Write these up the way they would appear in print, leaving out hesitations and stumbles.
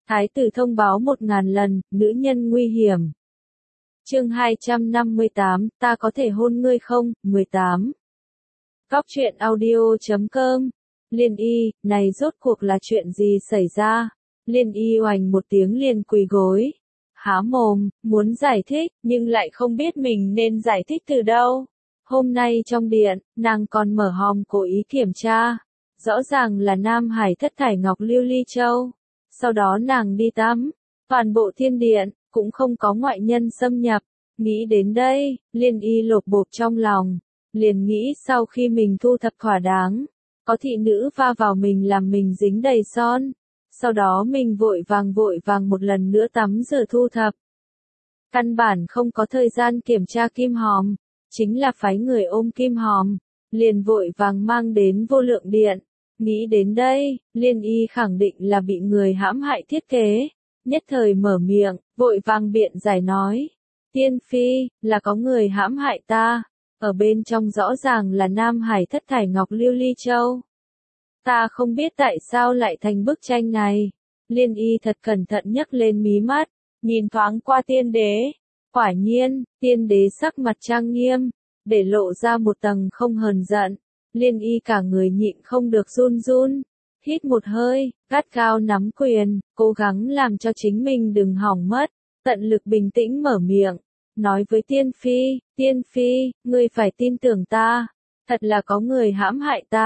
Thái tử thông báo 1000 lần, nữ nhân nguy hiểm. Chương 258, ta có thể hôn ngươi không? 18. Góc truyện audio.com. Liên Y, này rốt cuộc là chuyện gì xảy ra? Liên Y oành một tiếng liền quỳ gối. Há mồm, muốn giải thích, nhưng lại không biết mình nên giải thích từ đâu. Hôm nay trong điện, nàng còn mở hòm cố ý kiểm tra. Rõ ràng là Nam Hải thất thải ngọc lưu ly châu. Sau đó nàng đi tắm. Toàn bộ thiên điện, cũng không có ngoại nhân xâm nhập. Nghĩ đến đây, Liên Y lột bột trong lòng. Liền nghĩ sau khi mình thu thập thỏa đáng, có thị nữ va vào mình làm mình dính đầy son. Sau đó mình vội vàng một lần nữa tắm rửa thu thập. Căn bản không có thời gian kiểm tra kim hòm, chính là phái người ôm kim hòm, liền vội vàng mang đến vô lượng điện. Nghĩ đến đây, Liên Y khẳng định là bị người hãm hại thiết kế, nhất thời mở miệng, vội vàng biện giải nói. Tiên phi, là có người hãm hại ta, ở bên trong rõ ràng là Nam Hải thất thải ngọc lưu ly châu. Ta không biết tại sao lại thành bức tranh này. Liên Y thật cẩn thận nhấc lên mí mắt, nhìn thoáng qua tiên đế. Quả nhiên, tiên đế sắc mặt trang nghiêm, để lộ ra một tầng không hờn giận. Liên Y cả người nhịn không được run run, hít một hơi, gắt gao nắm quyền, cố gắng làm cho chính mình đừng hỏng mất, tận lực bình tĩnh mở miệng, nói với tiên phi, ngươi phải tin tưởng ta, thật là có người hãm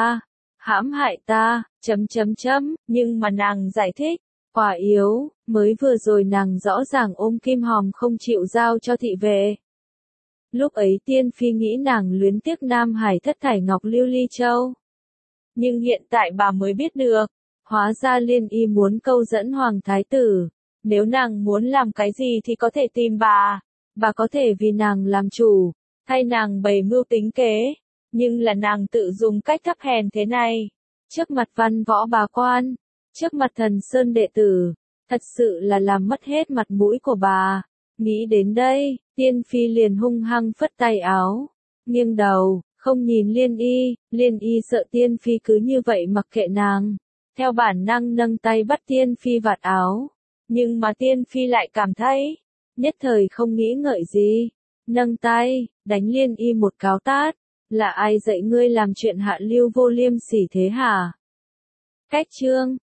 hại ta, nhưng mà nàng giải thích, quả yếu, mới vừa rồi nàng rõ ràng ôm kim hòm không chịu giao cho thị vệ. Lúc ấy tiên phi nghĩ nàng luyến tiếc Nam Hải thất thải ngọc lưu ly châu. Nhưng hiện tại bà mới biết được, hóa ra Liên Y muốn câu dẫn hoàng thái tử. Nếu nàng muốn làm cái gì thì có thể tìm bà có thể vì nàng làm chủ, thay nàng bày mưu tính kế. Nhưng là nàng tự dùng cách thấp hèn thế này, trước mặt văn võ bá quan, trước mặt thần sơn đệ tử, thật sự là làm mất hết mặt mũi của bà. Nghĩ đến đây, tiên phi liền hung hăng phất tay áo, nghiêng đầu, không nhìn Liên Y sợ tiên phi cứ như vậy mặc kệ nàng, theo bản năng nâng tay bắt tiên phi vạt áo, nhưng mà tiên phi lại cảm thấy, nhất thời không nghĩ ngợi gì, nâng tay, đánh Liên Y một cáo tát, là ai dạy ngươi làm chuyện hạ lưu vô liêm sỉ thế hả? Cách chương